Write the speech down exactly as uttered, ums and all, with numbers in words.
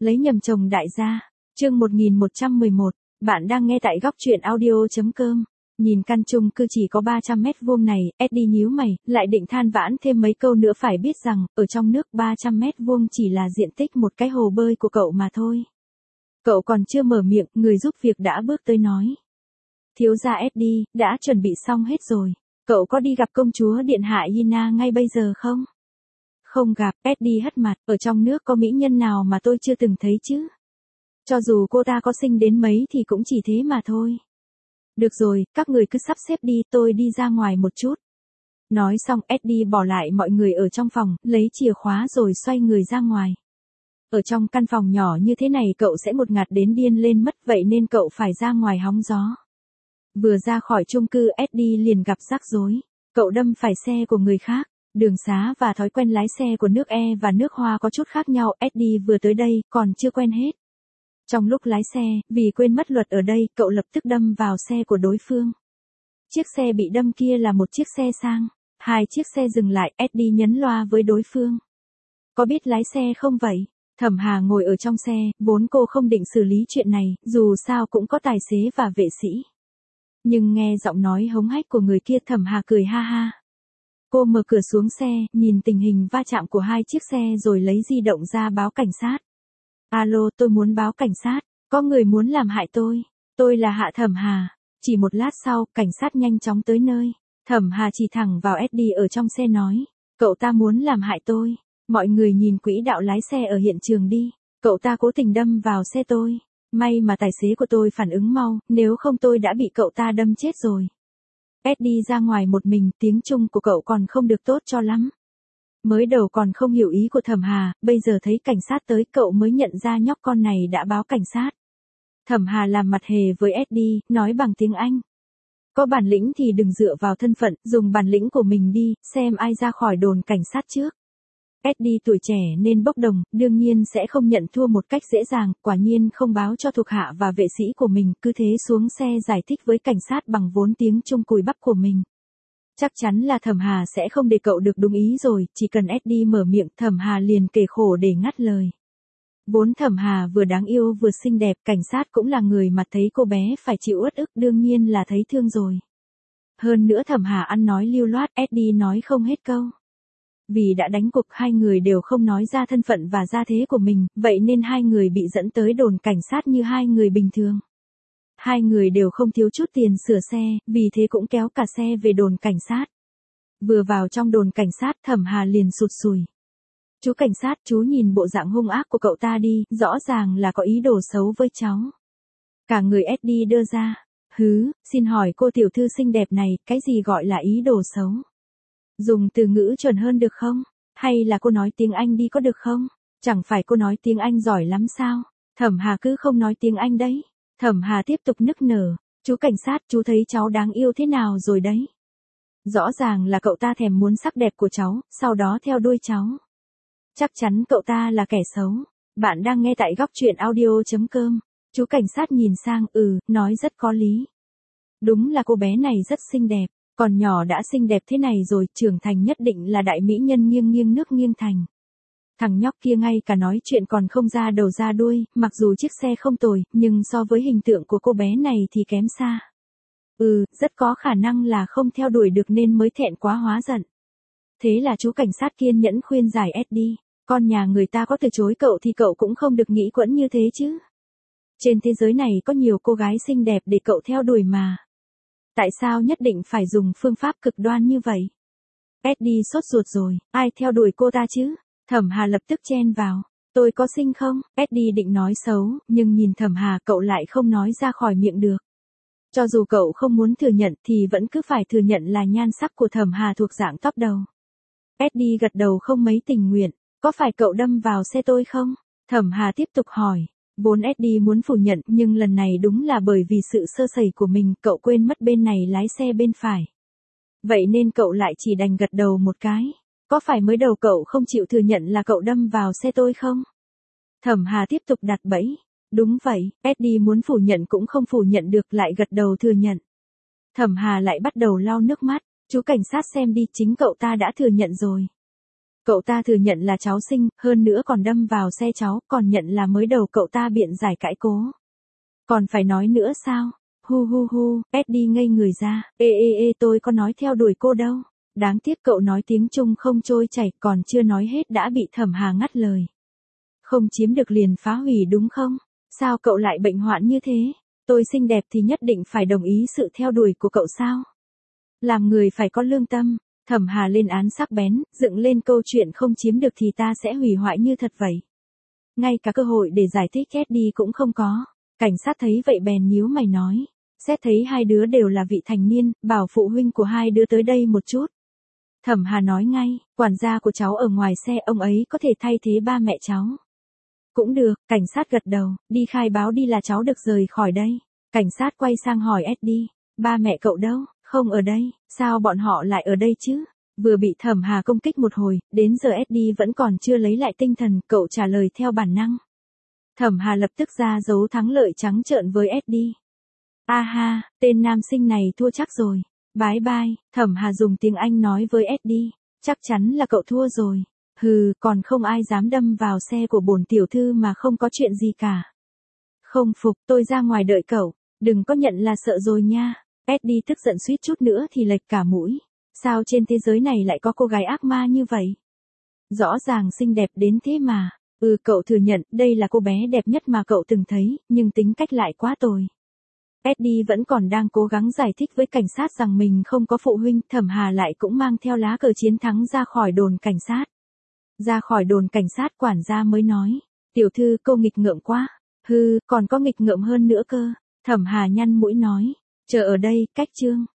Lấy nhầm chồng đại gia. Chương một nghìn một trăm mười một. Bạn đang nghe tại góc truyện audio.com. Nhìn căn chung cư chỉ có ba trăm mét vuông này, Eddie nhíu mày, lại định than vãn thêm mấy câu nữa, phải biết rằng, ở trong nước ba trăm mét vuông chỉ là diện tích một cái hồ bơi của cậu mà thôi. Cậu còn chưa mở miệng, người giúp việc đã bước tới nói. Thiếu gia Eddie, đã chuẩn bị xong hết rồi. Cậu có đi gặp công chúa điện hạ Yina ngay bây giờ không? Không gặp, Eddie hất mặt, ở trong nước có mỹ nhân nào mà tôi chưa từng thấy chứ? Cho dù cô ta có xinh đến mấy thì cũng chỉ thế mà thôi. Được rồi, các người cứ sắp xếp đi, tôi đi ra ngoài một chút. Nói xong Eddie bỏ lại mọi người ở trong phòng, lấy chìa khóa rồi xoay người ra ngoài. Ở trong căn phòng nhỏ như thế này cậu sẽ một ngạt đến điên lên mất, vậy nên cậu phải ra ngoài hóng gió. Vừa ra khỏi chung cư Eddie liền gặp rắc rối. Cậu đâm phải xe của người khác. Đường xá và thói quen lái xe của nước E và nước Hoa có chút khác nhau, Eddie vừa tới đây, còn chưa quen hết. Trong lúc lái xe, vì quên mất luật ở đây, cậu lập tức đâm vào xe của đối phương. Chiếc xe bị đâm kia là một chiếc xe sang. Hai chiếc xe dừng lại, Eddie nhấn loa với đối phương. Có biết lái xe không vậy? Thẩm Hà ngồi ở trong xe, vốn cô không định xử lý chuyện này, dù sao cũng có tài xế và vệ sĩ. Nhưng nghe giọng nói hống hách của người kia, Thẩm Hà cười ha ha. Cô mở cửa xuống xe, nhìn tình hình va chạm của hai chiếc xe rồi lấy di động ra báo cảnh sát. Alo, tôi muốn báo cảnh sát, có người muốn làm hại tôi. Tôi là Hạ Thẩm Hà. Chỉ một lát sau, cảnh sát nhanh chóng tới nơi. Thẩm Hà chỉ thẳng vào Eddie ở trong xe nói. Cậu ta muốn làm hại tôi. Mọi người nhìn quỹ đạo lái xe ở hiện trường đi. Cậu ta cố tình đâm vào xe tôi. May mà tài xế của tôi phản ứng mau, nếu không tôi đã bị cậu ta đâm chết rồi. Eddie ra ngoài một mình, tiếng Trung của cậu còn không được tốt cho lắm. Mới đầu còn không hiểu ý của Thẩm Hà, bây giờ thấy cảnh sát tới cậu mới nhận ra nhóc con này đã báo cảnh sát. Thẩm Hà làm mặt hề với Eddie, nói bằng tiếng Anh. Có bản lĩnh thì đừng dựa vào thân phận, dùng bản lĩnh của mình đi, xem ai ra khỏi đồn cảnh sát trước. Eddie tuổi trẻ nên bốc đồng, đương nhiên sẽ không nhận thua một cách dễ dàng, quả nhiên không báo cho thuộc hạ và vệ sĩ của mình, cứ thế xuống xe giải thích với cảnh sát bằng vốn tiếng Trung cùi bắp của mình. Chắc chắn là Thẩm Hà sẽ không để cậu được đúng ý rồi, chỉ cần Eddie mở miệng, Thẩm Hà liền kể khổ để ngắt lời. Vốn Thẩm Hà vừa đáng yêu vừa xinh đẹp, cảnh sát cũng là người mà thấy cô bé phải chịu uất ức đương nhiên là thấy thương rồi. Hơn nữa Thẩm Hà ăn nói lưu loát, Eddie nói không hết câu. Vì đã đánh cục hai người đều không nói ra thân phận và gia thế của mình, vậy nên hai người bị dẫn tới đồn cảnh sát như hai người bình thường. Hai người đều không thiếu chút tiền sửa xe, vì thế cũng kéo cả xe về đồn cảnh sát. Vừa vào trong đồn cảnh sát, Thẩm Hà liền sụt sùi. Chú cảnh sát, chú nhìn bộ dạng hung ác của cậu ta đi, rõ ràng là có ý đồ xấu với cháu. Cả người Eddie đưa ra. Hứ, xin hỏi cô tiểu thư xinh đẹp này, cái gì gọi là ý đồ xấu? Dùng từ ngữ chuẩn hơn được không? Hay là cô nói tiếng Anh đi có được không? Chẳng phải cô nói tiếng Anh giỏi lắm sao? Thẩm Hà cứ không nói tiếng Anh đấy. Thẩm Hà tiếp tục nức nở. Chú cảnh sát, chú thấy cháu đáng yêu thế nào rồi đấy? Rõ ràng là cậu ta thèm muốn sắc đẹp của cháu, sau đó theo đuôi cháu. Chắc chắn cậu ta là kẻ xấu. Bạn đang nghe tại góc truyện audio.com. Chú cảnh sát nhìn sang, ừ, nói rất có lý. Đúng là cô bé này rất xinh đẹp. Còn nhỏ đã xinh đẹp thế này rồi, trưởng thành nhất định là đại mỹ nhân nghiêng nghiêng nước nghiêng thành. Thằng nhóc kia ngay cả nói chuyện còn không ra đầu ra đuôi, mặc dù chiếc xe không tồi, nhưng so với hình tượng của cô bé này thì kém xa. Ừ, rất có khả năng là không theo đuổi được nên mới thẹn quá hóa giận. Thế là chú cảnh sát kiên nhẫn khuyên giải Eddie, con nhà người ta có từ chối cậu thì cậu cũng không được nghĩ quẫn như thế chứ. Trên thế giới này có nhiều cô gái xinh đẹp để cậu theo đuổi mà. Tại sao nhất định phải dùng phương pháp cực đoan như vậy? Eddie sốt ruột rồi, ai theo đuổi cô ta chứ? Thẩm Hà lập tức chen vào. Tôi có xinh không? Eddie định nói xấu, nhưng nhìn Thẩm Hà cậu lại không nói ra khỏi miệng được. Cho dù cậu không muốn thừa nhận thì vẫn cứ phải thừa nhận là nhan sắc của Thẩm Hà thuộc dạng top đầu. Eddie gật đầu không mấy tình nguyện. Có phải cậu đâm vào xe tôi không? Thẩm Hà tiếp tục hỏi. Vốn Eddie muốn phủ nhận nhưng lần này đúng là bởi vì sự sơ sẩy của mình cậu quên mất bên này lái xe bên phải. Vậy nên cậu lại chỉ đành gật đầu một cái. Có phải mới đầu cậu không chịu thừa nhận là cậu đâm vào xe tôi không? Thẩm Hà tiếp tục đặt bẫy. Đúng vậy, Eddie muốn phủ nhận cũng không phủ nhận được lại gật đầu thừa nhận. Thẩm Hà lại bắt đầu lau nước mắt. Chú cảnh sát xem đi, chính cậu ta đã thừa nhận rồi. Cậu ta thừa nhận là cháu sinh, hơn nữa còn đâm vào xe cháu, còn nhận là mới đầu cậu ta biện giải cãi cố. Còn phải nói nữa sao? Hu hu hu, Eddie ngây người ra, ê ê ê tôi có nói theo đuổi cô đâu. Đáng tiếc cậu nói tiếng Trung không trôi chảy, còn chưa nói hết đã bị Thẩm Hà ngắt lời. Không chiếm được liền phá hủy đúng không? Sao cậu lại bệnh hoạn như thế? Tôi xinh đẹp thì nhất định phải đồng ý sự theo đuổi của cậu sao? Làm người phải có lương tâm. Thẩm Hà lên án sắc bén, dựng lên câu chuyện không chiếm được thì ta sẽ hủy hoại như thật vậy. Ngay cả cơ hội để giải thích Eddie cũng không có. Cảnh sát thấy vậy bèn nhíu mày nói. Xét thấy hai đứa đều là vị thành niên, bảo phụ huynh của hai đứa tới đây một chút. Thẩm Hà nói ngay, quản gia của cháu ở ngoài xe, ông ấy có thể thay thế ba mẹ cháu. Cũng được, cảnh sát gật đầu, đi khai báo đi là cháu được rời khỏi đây. Cảnh sát quay sang hỏi Eddie, ba mẹ cậu đâu? Không ở đây, sao bọn họ lại ở đây chứ? Vừa bị Thẩm Hà công kích một hồi, đến giờ Eddie vẫn còn chưa lấy lại tinh thần, cậu trả lời theo bản năng. Thẩm Hà lập tức ra dấu thắng lợi trắng trợn với Eddie. A ha, tên nam sinh này thua chắc rồi. Bye bye, Thẩm Hà dùng tiếng Anh nói với Eddie, chắc chắn là cậu thua rồi. Hừ, còn không ai dám đâm vào xe của bổn tiểu thư mà không có chuyện gì cả. Không phục, tôi ra ngoài đợi cậu, đừng có nhận là sợ rồi nha. Eddie tức giận suýt chút nữa thì lệch cả mũi. Sao trên thế giới này lại có cô gái ác ma như vậy? Rõ ràng xinh đẹp đến thế mà. Ừ, cậu thừa nhận đây là cô bé đẹp nhất mà cậu từng thấy, nhưng tính cách lại quá tồi. Eddie vẫn còn đang cố gắng giải thích với cảnh sát rằng mình không có phụ huynh, Thẩm Hà lại cũng mang theo lá cờ chiến thắng ra khỏi đồn cảnh sát. Ra khỏi đồn cảnh sát quản gia mới nói, tiểu thư cô nghịch ngợm quá. Hừ, còn có nghịch ngợm hơn nữa cơ. Thẩm Hà nhăn mũi nói, chờ ở đây, cách chương.